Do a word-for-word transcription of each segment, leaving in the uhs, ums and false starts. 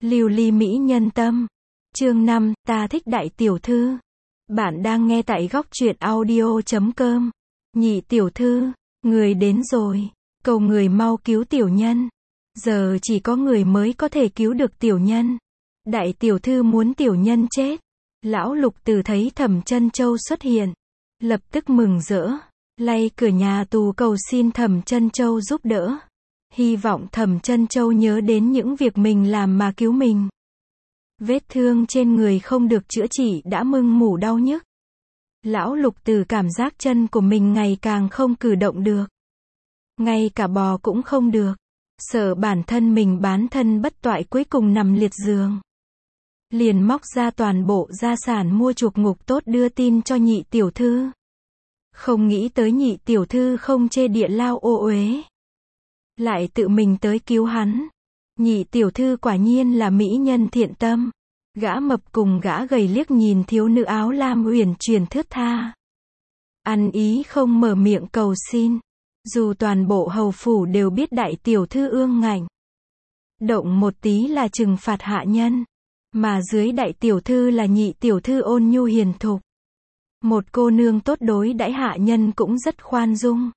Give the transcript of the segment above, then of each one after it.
Lưu ly mỹ nhân tâm. Chương năm, ta thích đại tiểu thư. Bạn đang nghe tại góc truyện audio chấm com. Nhị tiểu thư, người đến rồi. Cầu người mau cứu tiểu nhân. Giờ chỉ có người mới có thể cứu được tiểu nhân. Đại tiểu thư muốn tiểu nhân chết. Lão Lục Tử thấy Thẩm Chân Châu xuất hiện, lập tức mừng rỡ, lay cửa nhà tù cầu xin Thẩm Chân Châu giúp đỡ. Hy vọng Thẩm Chân Châu nhớ đến những việc mình làm mà cứu mình. Vết thương trên người không được chữa trị đã mưng mủ đau nhức. Lão Lục Tử cảm giác chân của mình ngày càng không cử động được. Ngay cả bò cũng không được. Sợ bản thân mình bán thân bất toại cuối cùng nằm liệt giường. Liền móc ra toàn bộ gia sản mua chuộc ngục tốt đưa tin cho nhị tiểu thư. Không nghĩ tới nhị tiểu thư không chê địa lao ô uế, lại tự mình tới cứu hắn. Nhị tiểu thư quả nhiên là mỹ nhân thiện tâm. Gã mập cùng gã gầy liếc nhìn thiếu nữ áo lam uyển chuyển thướt tha, ăn ý không mở miệng cầu xin. Dù toàn bộ hầu phủ đều biết đại tiểu thư ương ngạnh, động một tí là trừng phạt hạ nhân, mà dưới đại tiểu thư là nhị tiểu thư ôn nhu hiền thục. Một cô nương tốt đối đãi hạ nhân cũng rất khoan dung,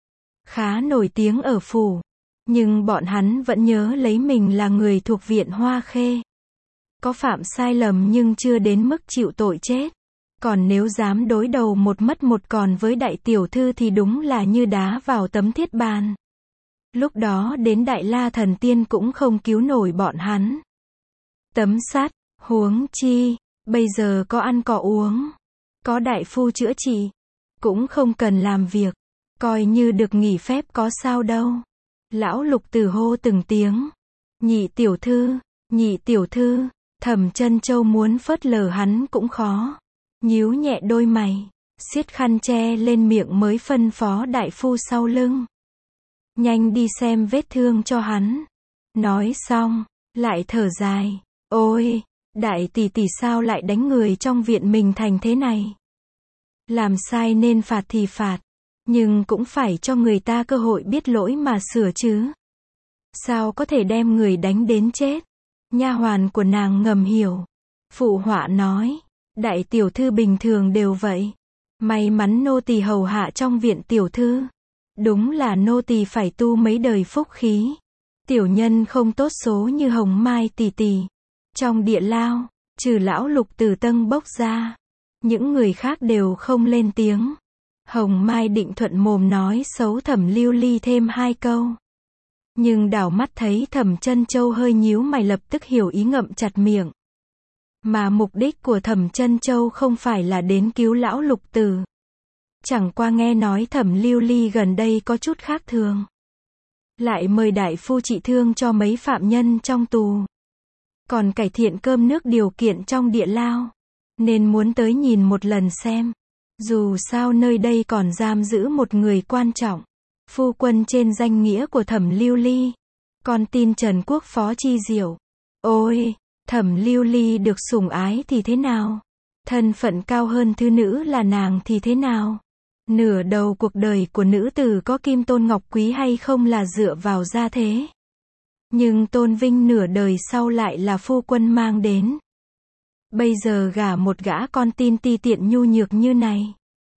khá nổi tiếng ở phủ. Nhưng bọn hắn vẫn nhớ lấy mình là người thuộc viện Hoa Khê. Có phạm sai lầm nhưng chưa đến mức chịu tội chết. Còn nếu dám đối đầu một mất một còn với đại tiểu thư thì đúng là như đá vào tấm thiết bàn. Lúc đó đến Đại La Thần Tiên cũng không cứu nổi bọn hắn. Tấm sắt, huống chi, bây giờ có ăn có uống, có đại phu chữa trị, cũng không cần làm việc, coi như được nghỉ phép có sao đâu. Lão Lục Tử hô từng tiếng. Nhị tiểu thư, nhị tiểu thư. Thẩm Chân Châu muốn phớt lờ hắn cũng khó. Nhíu nhẹ đôi mày, siết khăn che lên miệng mới phân phó đại phu sau lưng. Nhanh đi xem vết thương cho hắn. Nói xong, lại thở dài. Ôi, đại tỷ tỷ sao lại đánh người trong viện mình thành thế này? Làm sai nên phạt thì phạt, nhưng cũng phải cho người ta cơ hội biết lỗi mà sửa chứ. Sao có thể đem người đánh đến chết? Nha hoàn của nàng ngầm hiểu, phụ họa nói, đại tiểu thư bình thường đều vậy. May mắn nô tỳ hầu hạ trong viện tiểu thư. Đúng là nô tỳ phải tu mấy đời phúc khí. Tiểu nhân không tốt số như Hồng Mai tỷ tỷ. Trong địa lao, trừ lão Lục Tử tâng bốc ra, những người khác đều không lên tiếng. Hồng Mai định thuận mồm nói xấu Thẩm Lưu Ly thêm hai câu, nhưng đảo mắt thấy Thẩm Chân Châu hơi nhíu mày lập tức hiểu ý ngậm chặt miệng. Mà mục đích của Thẩm Chân Châu không phải là đến cứu lão Lục Tử. Chẳng qua nghe nói Thẩm Lưu Ly gần đây có chút khác thường, lại mời đại phu trị thương cho mấy phạm nhân trong tù, còn cải thiện cơm nước điều kiện trong địa lao, nên muốn tới nhìn một lần xem. Dù sao nơi đây còn giam giữ một người quan trọng, phu quân trên danh nghĩa của Thẩm Lưu Ly, con tin Trần Quốc Phó Chi Diệu. Ôi, Thẩm Lưu Ly được sủng ái thì thế nào? Thân phận cao hơn thư nữ là nàng thì thế nào? Nửa đầu cuộc đời của nữ tử có kim tôn ngọc quý hay không là dựa vào gia thế. Nhưng tôn vinh nửa đời sau lại là phu quân mang đến. Bây giờ gả một gã con tin ti tiện nhu nhược như này,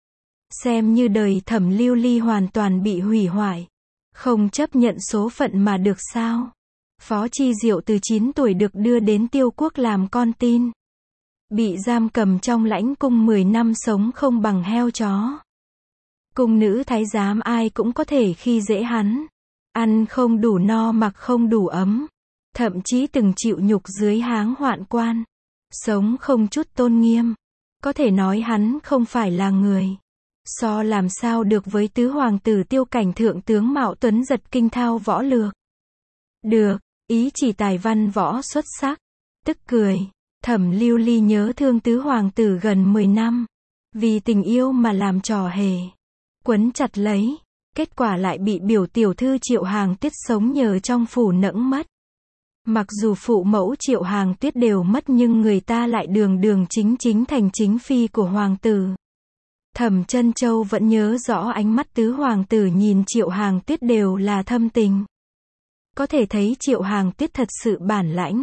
xem như đời Thẩm Lưu Ly hoàn toàn bị hủy hoại. Không chấp nhận số phận mà được sao? Phó Chi Diệu từ chín tuổi được đưa đến Tiêu Quốc làm con tin, bị giam cầm trong lãnh cung mười năm sống không bằng heo chó. Cung nữ thái giám ai cũng có thể khi dễ hắn, ăn không đủ no mặc không đủ ấm, thậm chí từng chịu nhục dưới háng hoạn quan, sống không chút tôn nghiêm. Có thể nói hắn không phải là người. So làm sao được với tứ hoàng tử Tiêu Cảnh thượng tướng Mạo Tuấn giật kinh thao võ lược. Được, ý chỉ tài văn võ xuất sắc. Tức cười, Thẩm Lưu Ly nhớ thương tứ hoàng tử gần mười năm, vì tình yêu mà làm trò hề, quấn chặt lấy, kết quả lại bị biểu tiểu thư Triệu Hàng Tuyết sống nhờ trong phủ nẫng mất. Mặc dù phụ mẫu Triệu Hàng Tuyết đều mất nhưng người ta lại đường đường chính chính thành chính phi của hoàng tử. Thẩm Chân Châu vẫn nhớ rõ ánh mắt tứ hoàng tử nhìn Triệu Hàng Tuyết đều là thâm tình. Có thể thấy Triệu Hàng Tuyết thật sự bản lãnh.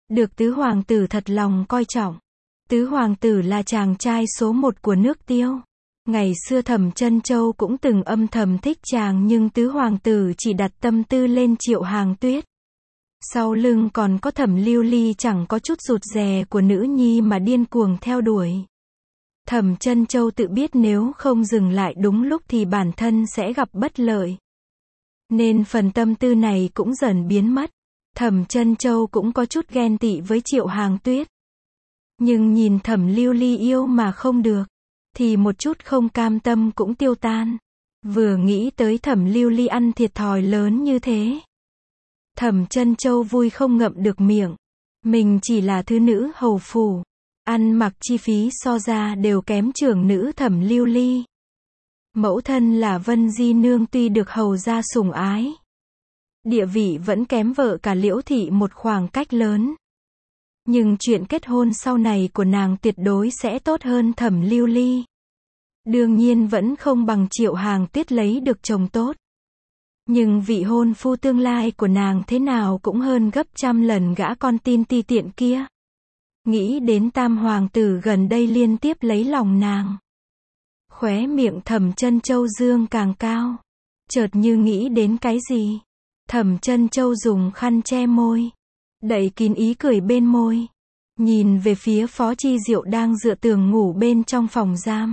được tứ hoàng tử thật lòng coi trọng. Tứ hoàng tử là chàng trai số một của nước Tiêu. Ngày xưa Thẩm Chân Châu cũng từng âm thầm thích chàng nhưng tứ hoàng tử chỉ đặt tâm tư lên Triệu Hàng Tuyết. Sau lưng còn có Thẩm Lưu Ly chẳng có chút rụt rè của nữ nhi mà điên cuồng theo đuổi. Thẩm Chân Châu tự biết nếu không dừng lại đúng lúc thì bản thân sẽ gặp bất lợi. Nên phần tâm tư này cũng dần biến mất. Thẩm Chân Châu cũng có chút ghen tị với Triệu Hàng Tuyết. Nhưng nhìn Thẩm Lưu Ly yêu mà không được, thì một chút không cam tâm cũng tiêu tan. Vừa nghĩ tới Thẩm Lưu Ly ăn thiệt thòi lớn như thế, Thẩm Chân Châu vui không ngậm được miệng. Mình chỉ là thứ nữ hầu phủ, ăn mặc chi phí so ra đều kém trưởng nữ Thẩm Lưu Ly. Mẫu thân là Vân Di Nương tuy được hầu gia sủng ái, địa vị vẫn kém vợ cả Liễu Thị một khoảng cách lớn. Nhưng chuyện kết hôn sau này của nàng tuyệt đối sẽ tốt hơn Thẩm Lưu Ly. Đương nhiên vẫn không bằng Triệu Hàng Tuyết lấy được chồng tốt. Nhưng vị hôn phu tương lai của nàng thế nào cũng hơn gấp trăm lần gã con tin ti tiện kia. Nghĩ đến tam hoàng tử gần đây liên tiếp lấy lòng nàng, khóe miệng Thẩm Chân Châu dương càng cao. Chợt như nghĩ đến cái gì, Thẩm Chân Châu dùng khăn che môi, đậy kín ý cười bên môi, nhìn về phía Phó Chi Diệu đang dựa tường ngủ bên trong phòng giam.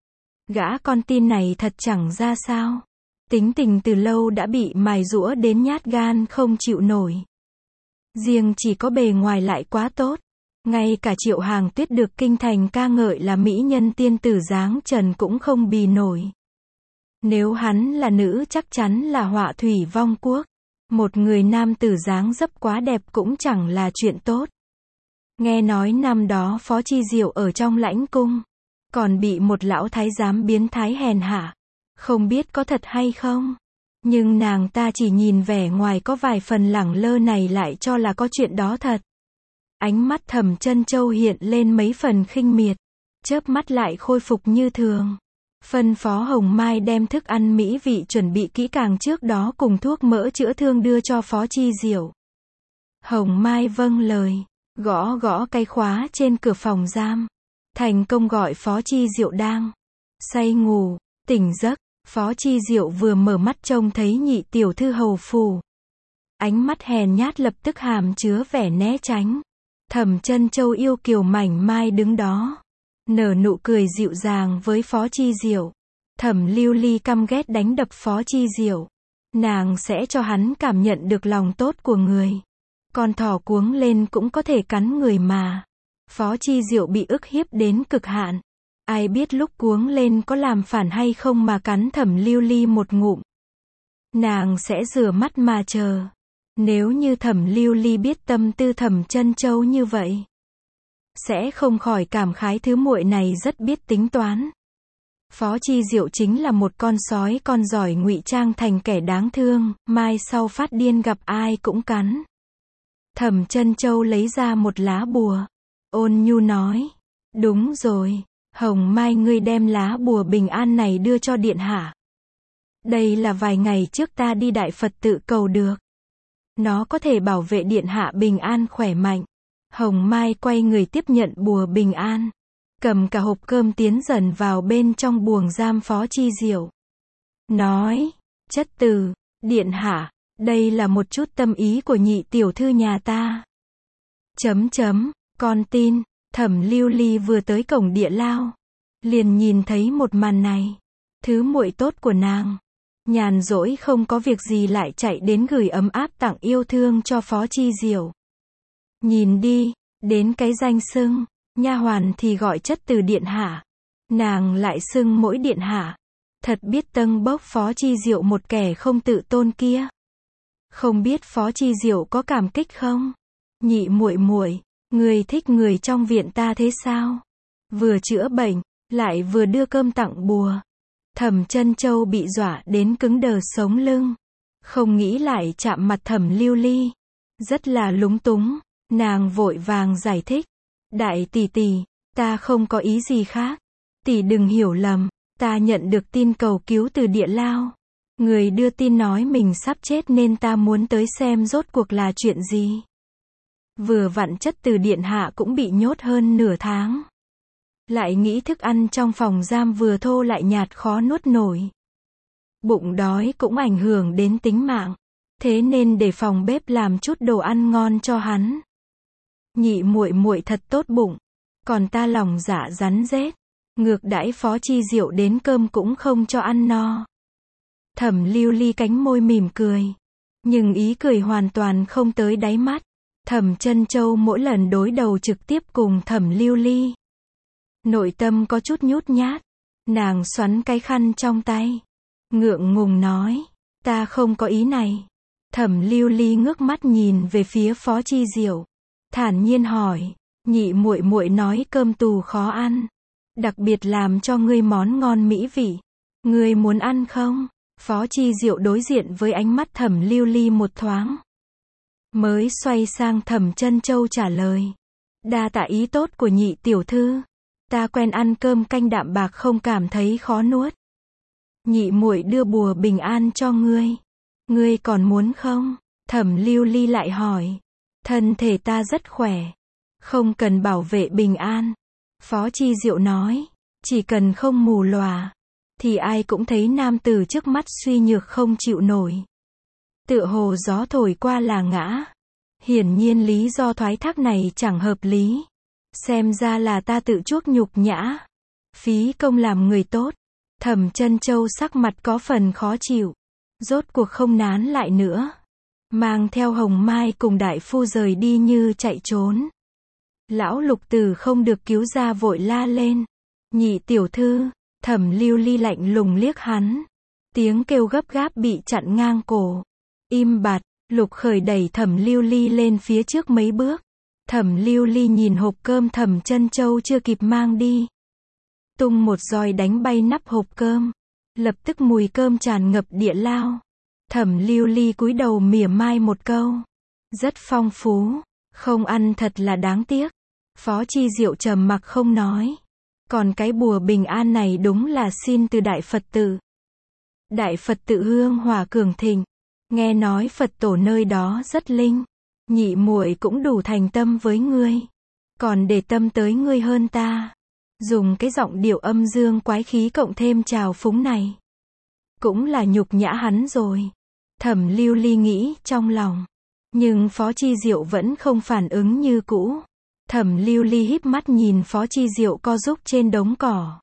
Gã con tin này thật chẳng ra sao. Tính tình từ lâu đã bị mài giũa đến nhát gan không chịu nổi. Riêng chỉ có bề ngoài lại quá tốt. Ngay cả Triệu Hàng Tuyết được kinh thành ca ngợi là mỹ nhân tiên tử dáng trần cũng không bì nổi. Nếu hắn là nữ chắc chắn là họa thủy vong quốc. Một người nam tử dáng dấp quá đẹp cũng chẳng là chuyện tốt. Nghe nói năm đó Phó Chi Diệu ở trong lãnh cung, còn bị một lão thái giám biến thái hèn hạ. Không biết có thật hay không. Nhưng nàng ta chỉ nhìn vẻ ngoài có vài phần lẳng lơ này lại cho là có chuyện đó thật. Ánh mắt Thẩm Chân Châu hiện lên mấy phần khinh miệt, chớp mắt lại khôi phục như thường. Phân phó Hồng Mai đem thức ăn mỹ vị chuẩn bị kỹ càng trước đó cùng thuốc mỡ chữa thương đưa cho Phó Chi Diệu. Hồng Mai vâng lời, gõ gõ cái khóa trên cửa phòng giam. Thành công gọi Phó Chi Diệu đang say ngủ, tỉnh giấc. Phó Chi Diệu vừa mở mắt trông thấy nhị tiểu thư hầu phủ. Ánh mắt hèn nhát lập tức hàm chứa vẻ né tránh. Thẩm Chân Châu yêu kiều mảnh mai đứng đó, nở nụ cười dịu dàng với Phó Chi Diệu. Thẩm Lưu Ly căm ghét đánh đập Phó Chi Diệu. Nàng sẽ cho hắn cảm nhận được lòng tốt của người. Con thỏ cuống lên cũng có thể cắn người mà. Phó Chi Diệu bị ức hiếp đến cực hạn. Ai biết lúc cuống lên có làm phản hay không mà cắn Thẩm Lưu Ly một ngụm. Nàng sẽ rửa mắt mà chờ. Nếu như Thẩm Lưu Ly biết tâm tư Thẩm Chân Châu như vậy, sẽ không khỏi cảm khái thứ muội này rất biết tính toán. Phó Chi Diệu chính là một con sói con giỏi ngụy trang thành kẻ đáng thương, mai sau phát điên gặp ai cũng cắn. Thẩm Chân Châu lấy ra một lá bùa, ôn nhu nói, đúng rồi. Hồng Mai ngươi đem lá bùa bình an này đưa cho điện hạ. Đây là vài ngày trước ta đi Đại Phật tự cầu được. Nó có thể bảo vệ điện hạ bình an khỏe mạnh. Hồng Mai quay người tiếp nhận bùa bình an. Cầm cả hộp cơm tiến dần vào bên trong buồng giam Phó Chi Diệu. Nói, chất từ, điện hạ, đây là một chút tâm ý của nhị tiểu thư nhà ta. Chấm chấm, con tin. Thẩm Lưu Ly vừa tới cổng địa lao, liền nhìn thấy một màn này. Thứ muội tốt của nàng, nhàn rỗi không có việc gì lại chạy đến gửi ấm áp tặng yêu thương cho Phó Chi Diệu. Nhìn đi, đến cái danh xưng, nha hoàn thì gọi chất từ điện hạ, nàng lại xưng mỗi điện hạ. Thật biết tâng bốc Phó Chi Diệu một kẻ không tự tôn kia. Không biết Phó Chi Diệu có cảm kích không? Nhị muội muội, người thích người trong viện ta thế sao? Vừa chữa bệnh, lại vừa đưa cơm tặng bùa. Thẩm Chân Châu bị dọa đến cứng đờ sống lưng. Không nghĩ lại chạm mặt Thẩm Lưu Ly. Rất là lúng túng. Nàng vội vàng giải thích. Đại tỷ tỷ, ta không có ý gì khác. Tỷ đừng hiểu lầm. Ta nhận được tin cầu cứu từ địa lao. Người đưa tin nói mình sắp chết nên ta muốn tới xem rốt cuộc là chuyện gì. Vừa vặn chất từ điện hạ cũng bị nhốt hơn nửa tháng. Lại nghĩ thức ăn trong phòng giam vừa thô lại nhạt khó nuốt nổi. Bụng đói cũng ảnh hưởng đến tính mạng. Thế nên để phòng bếp làm chút đồ ăn ngon cho hắn. Nhị muội muội thật tốt bụng. Còn ta lòng dạ rắn rết. Ngược đãi Phó Chi Diệu đến cơm cũng không cho ăn no. Thẩm Lưu Ly cánh môi mỉm cười. Nhưng ý cười hoàn toàn không tới đáy mắt. Thẩm Chân Châu mỗi lần đối đầu trực tiếp cùng Thẩm Lưu Ly. Nội tâm có chút nhút nhát. Nàng xoắn cái khăn trong tay. Ngượng ngùng nói. Ta không có ý này. Thẩm Lưu Ly ngước mắt nhìn về phía Phó Chi Diệu. Thản nhiên hỏi. Nhị muội muội nói cơm tù khó ăn. Đặc biệt làm cho ngươi món ngon mỹ vị. Ngươi muốn ăn không? Phó Chi Diệu đối diện với ánh mắt Thẩm Lưu Ly một thoáng. Mới xoay sang Thẩm Chân Châu trả lời. Đa tạ ý tốt của nhị tiểu thư. Ta quen ăn cơm canh đạm bạc không cảm thấy khó nuốt. Nhị muội đưa bùa bình an cho ngươi. Ngươi còn muốn không? Thẩm Lưu Ly lại hỏi. Thân thể ta rất khỏe. Không cần bảo vệ bình an. Phó Chi Diệu nói. Chỉ cần không mù lòa. Thì ai cũng thấy nam tử trước mắt suy nhược không chịu nổi. Tựa hồ gió thổi qua là ngã. Hiển nhiên lý do thoái thác này chẳng hợp lý. Xem ra là ta tự chuốc nhục nhã. Phí công làm người tốt. Thẩm Chân Châu sắc mặt có phần khó chịu. Rốt cuộc không nán lại nữa. Mang theo Hồng Mai cùng đại phu rời đi như chạy trốn. Lão Lục Tử không được cứu ra vội la lên. Nhị tiểu thư. Thẩm Lưu Ly lạnh lùng liếc hắn. Tiếng kêu gấp gáp bị chặn ngang cổ. Im bặt. Lục Khởi đẩy Thẩm Lưu Ly lên phía trước mấy bước. Thẩm Lưu Ly nhìn hộp cơm Thẩm Chân Châu chưa kịp mang đi. Tung một roi đánh bay nắp hộp cơm. Lập tức mùi cơm tràn ngập địa lao. Thẩm Lưu Ly cúi đầu mỉa mai một câu. Rất phong phú. Không ăn thật là đáng tiếc. Phó Chi Diệu trầm mặc không nói. Còn cái bùa bình an này đúng là xin từ Đại Phật tự. Đại Phật tự hương hỏa cường thịnh. Nghe nói Phật tổ nơi đó rất linh. Nhị muội cũng đủ thành tâm với ngươi. Còn để tâm tới ngươi hơn ta. Dùng cái giọng điệu âm dương quái khí cộng thêm trào phúng này. Cũng là nhục nhã hắn rồi. Thẩm Lưu Ly nghĩ trong lòng. Nhưng Phó Chi Diệu vẫn không phản ứng như cũ. Thẩm Lưu Ly híp mắt nhìn Phó Chi Diệu co rúc trên đống cỏ.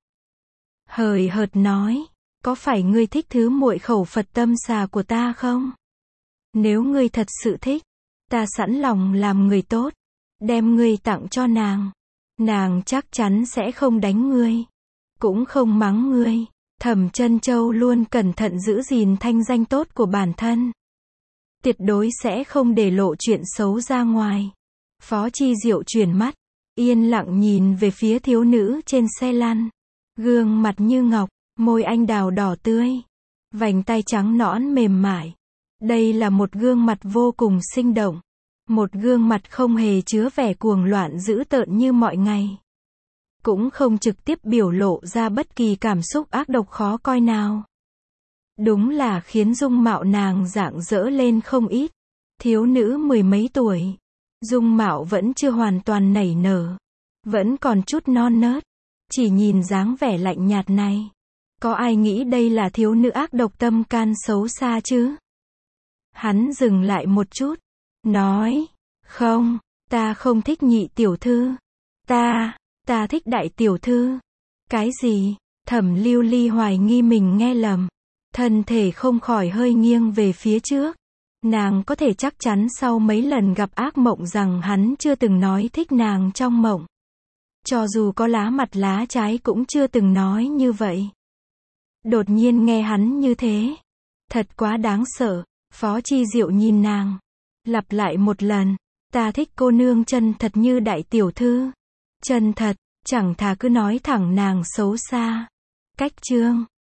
Hời hợt nói. Có phải ngươi thích thứ muội khẩu Phật tâm xà của ta không? Nếu ngươi thật sự thích. Ta sẵn lòng làm người tốt. Đem ngươi tặng cho nàng. Nàng chắc chắn sẽ không đánh ngươi. Cũng không mắng ngươi. Thẩm Chân Châu luôn cẩn thận giữ gìn thanh danh tốt của bản thân. Tuyệt đối sẽ không để lộ chuyện xấu ra ngoài. Phó Chi Diệu chuyển mắt. Yên lặng nhìn về phía thiếu nữ trên xe lăn. Gương mặt như ngọc. Môi anh đào đỏ tươi. Vành tay trắng nõn mềm mại. Đây là một gương mặt vô cùng sinh động. Một gương mặt không hề chứa vẻ cuồng loạn dữ tợn như mọi ngày. Cũng không trực tiếp biểu lộ ra bất kỳ cảm xúc ác độc khó coi nào. Đúng là khiến dung mạo nàng rạng rỡ lên không ít. Thiếu nữ mười mấy tuổi. Dung mạo vẫn chưa hoàn toàn nảy nở. Vẫn còn chút non nớt. Chỉ nhìn dáng vẻ lạnh nhạt này. Có ai nghĩ đây là thiếu nữ ác độc tâm can xấu xa chứ? Hắn dừng lại một chút. Nói. Không. Ta không thích nhị tiểu thư. Ta. Ta thích đại tiểu thư. Cái gì? Thẩm Lưu Ly hoài nghi mình nghe lầm. Thân thể không khỏi hơi nghiêng về phía trước. Nàng có thể chắc chắn sau mấy lần gặp ác mộng rằng hắn chưa từng nói thích nàng trong mộng. Cho dù có lá mặt lá trái cũng chưa từng nói như vậy. Đột nhiên nghe hắn như thế. Thật quá đáng sợ. Phó Chi Diệu nhìn nàng. Lặp lại một lần. Ta thích cô nương chân thật như đại tiểu thư. Chân thật. Chẳng thà cứ nói thẳng nàng xấu xa. Cách chương.